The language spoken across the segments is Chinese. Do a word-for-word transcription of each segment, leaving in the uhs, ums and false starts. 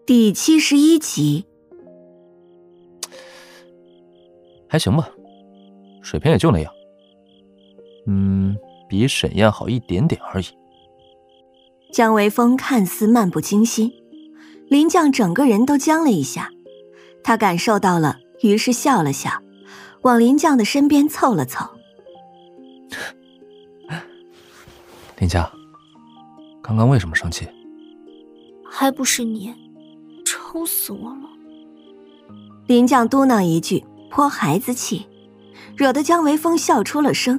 第七十一集。 还行吧，水平也就那样。嗯，比沈燕好一点点而已。 江微风看似漫不经心，林将整个人都僵了一下，他感受到了，于是笑了笑，往林将的身边凑了凑。 林将，刚刚为什么生气？ 还不是你，抽死我了。 林将嘟囔一句，泼孩子气，惹得江微风笑出了声。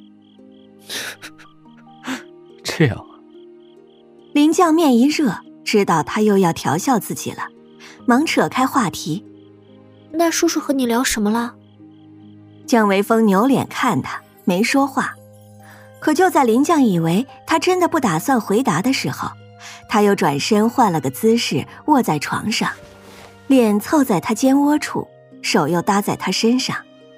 这样啊。 林将面一热，知道他又要调笑自己了，忙扯开话题。 那叔叔和你聊什么了？ 江微风扭脸看他，没说话。可就在林将以为他真的不打算回答的时候，他又转身换了个姿势，卧在床上，脸凑在他肩窝处，手又搭在他身上。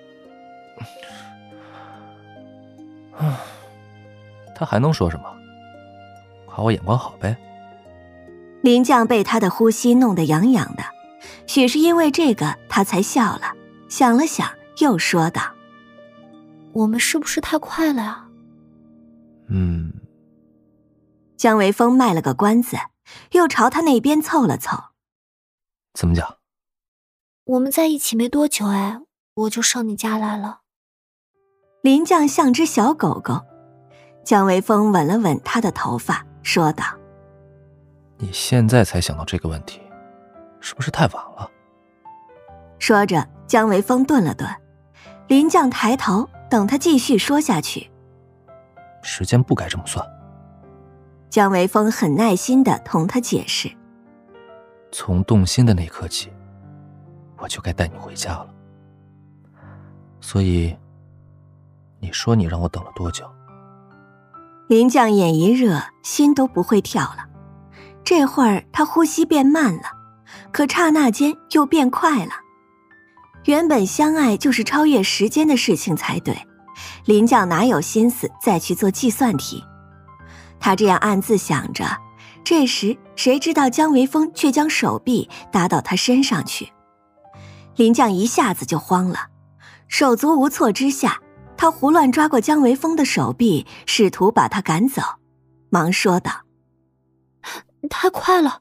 他还能说什么？夸我眼光好呗。 林将被他的呼吸弄得痒痒的，许是因为这个他才笑了，想了想又说道： 我们是不是太快了呀？ 嗯。 江微风卖了个关子，又朝他那边凑了凑。 怎么讲？ 我们在一起没多久，哎，我就上你家来了。 林将像只小狗狗，江微风吻了吻他的头发，说道： 你现在才想到这个问题，是不是太晚了？ 说着，江微风顿了顿，林将抬头等他继续说下去。 时间不该这么算。 江微风很耐心地同他解释， 从动心的那刻起，我就该带你回家了。所以你说你让我等了多久？ 林将眼一热，心都不会跳了。这会儿他呼吸变慢了，可刹那间又变快了。原本相爱就是超越时间的事情才对，林将哪有心思再去做计算题？他这样暗自想着，这时谁知道江微风却将手臂搭到他身上去。林将一下子就慌了，手足无措之下，他胡乱抓过江微风的手臂，试图把他赶走，忙说道： 太快了。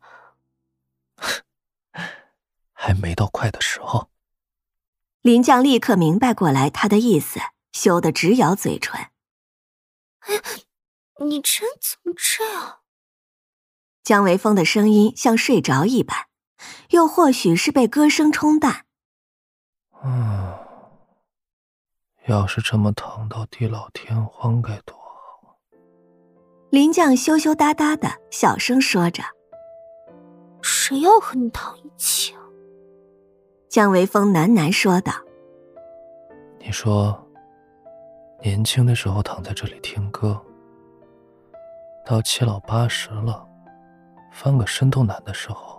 还没到快的时候。 林将立刻明白过来他的意思，羞得直咬嘴唇。 哎，你这怎么这样？ 江微风的声音像睡着一般，又或许是被歌声冲淡。 嗯，要是这么躺到地老天荒该多好。 林将羞羞答答的小声说着。 谁要和你躺一起啊？ 江微风喃喃说道： 你说年轻的时候躺在这里听歌，到七老八十了翻个身都难的时候，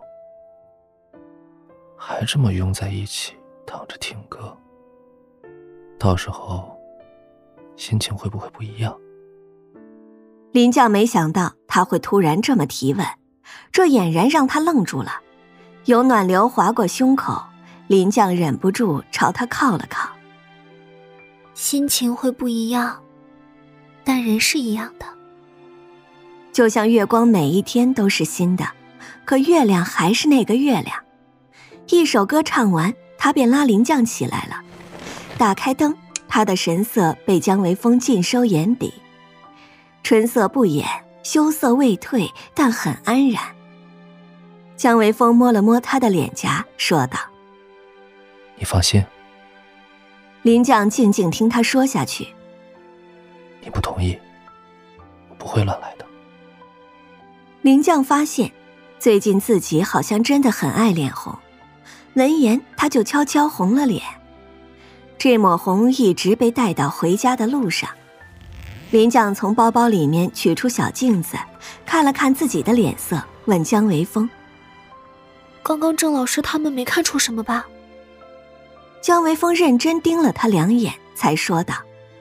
还这么拥在一起躺着听歌，到时候心情会不会不一样？ 林将没想到他会突然这么提问，这俨然让他愣住了。有暖流划过胸口，林将忍不住朝他靠了靠。 心情会不一样，但人是一样的。 就像月光每一天都是新的，可月亮还是那个月亮。一首歌唱完，他便拉林将起来了。打开灯，他的神色被江微风尽收眼底，春色不掩，羞涩未退，但很安然。江微风摸了摸他的脸颊，说道： 你放心。 林将静静听他说下去。 你不同意，我不会乱来的。 林将发现最近自己好像真的很爱脸红，闻言他就悄悄红了脸。这抹红一直被带到回家的路上。林将从包包里面取出小镜子，看了看自己的脸色，问江微风： 刚刚郑老师他们没看出什么吧？ 江微风认真盯了他两眼，才说道：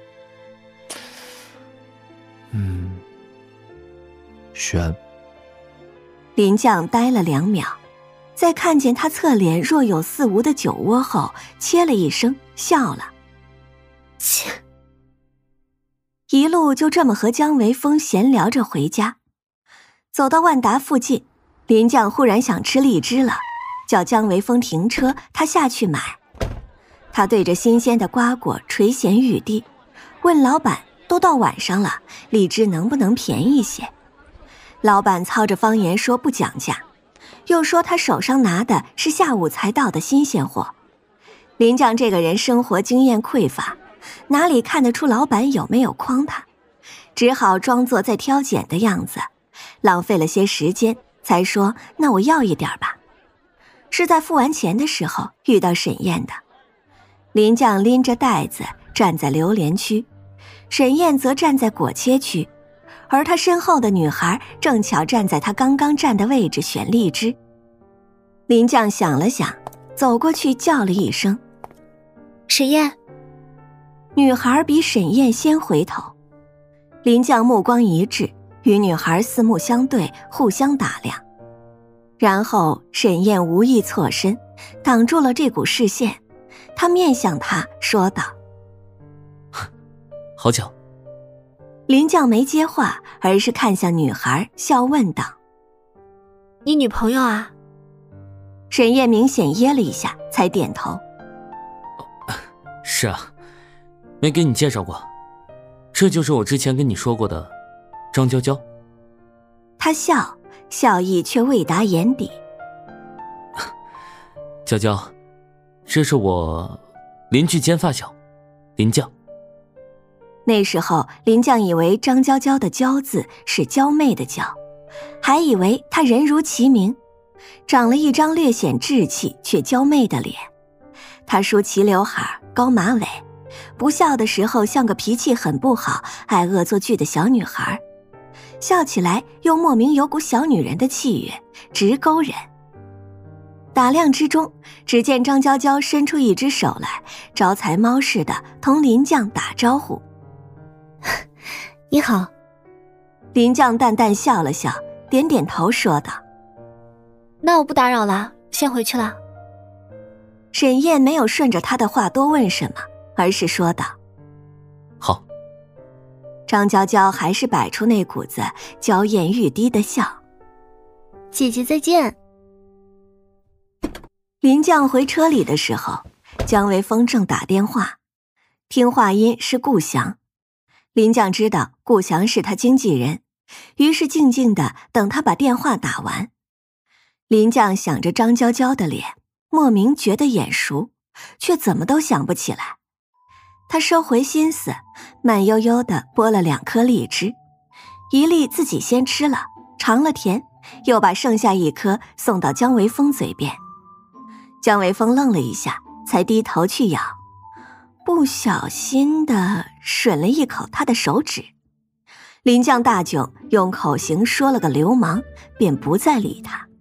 嗯，悬。 林将呆了两秒， 在看见他侧脸若有似无的酒窝后，切了一声笑了。 切！ 一路就这么和姜维峰闲聊着回家。走到万达附近，林将忽然想吃荔枝了，叫姜维峰停车，他下去买。他对着新鲜的瓜果垂涎欲滴，问老板都到晚上了，荔枝能不能便宜些？老板操着方言说不讲价，又说他手上拿的是下午才到的新鲜货。林将这个人生活经验匮乏，哪里看得出老板有没有诓他，只好装作在挑拣的样子，浪费了些时间才说那我要一点吧。是在付完钱的时候遇到沈燕的。林将拎着袋子站在榴莲区，沈燕则站在果切区，而他身后的女孩正巧站在他刚刚站的位置选荔枝。林将想了想，走过去叫了一声： 沈燕。 女孩比沈燕先回头，林将目光一致，与女孩四目相对，互相打量。然后沈燕无意错身，挡住了这股视线，她面向他说道： 好巧。 林将没接话，而是看向女孩笑问道： 你女朋友啊？ 沈燕明显噎了一下，才点头： 是啊，没给你介绍过，这就是我之前跟你说过的张娇娇。 他笑，笑意却未达眼底。 娇娇，这是我邻居兼发小林将。 那时候林将以为张娇娇的娇字是娇媚的娇，还以为她人如其名，长了一张略显稚气却娇媚的脸。她梳齐刘海，高马尾，不笑的时候像个脾气很不好爱恶作剧的小女孩，笑起来又莫名有股小女人的气韵，直勾人。打量之中，只见张娇娇伸出一只手来，招财猫似的同林将打招呼： 你好。 林将淡淡笑了笑，点点头说道： 那我不打扰了，先回去了。 沈燕没有顺着他的话多问什么，而是说道： 好。 张娇娇还是摆出那股子娇艳欲滴的笑。 姐姐再见。 林将回车里的时候，姜维峰正打电话，听话音是顾翔。林将知道顾翔是他经纪人，于是静静地等他把电话打完。林将想着张娇娇的脸，莫名觉得眼熟，却怎么都想不起来。他收回心思，慢悠悠地剥了两颗荔枝，一粒自己先吃了，尝了甜，又把剩下一颗送到姜维峰嘴边。姜维峰愣了一下，才低头去咬，不小心地吮了一口他的手指。林将大窘，用口型说了个流氓，便不再理他。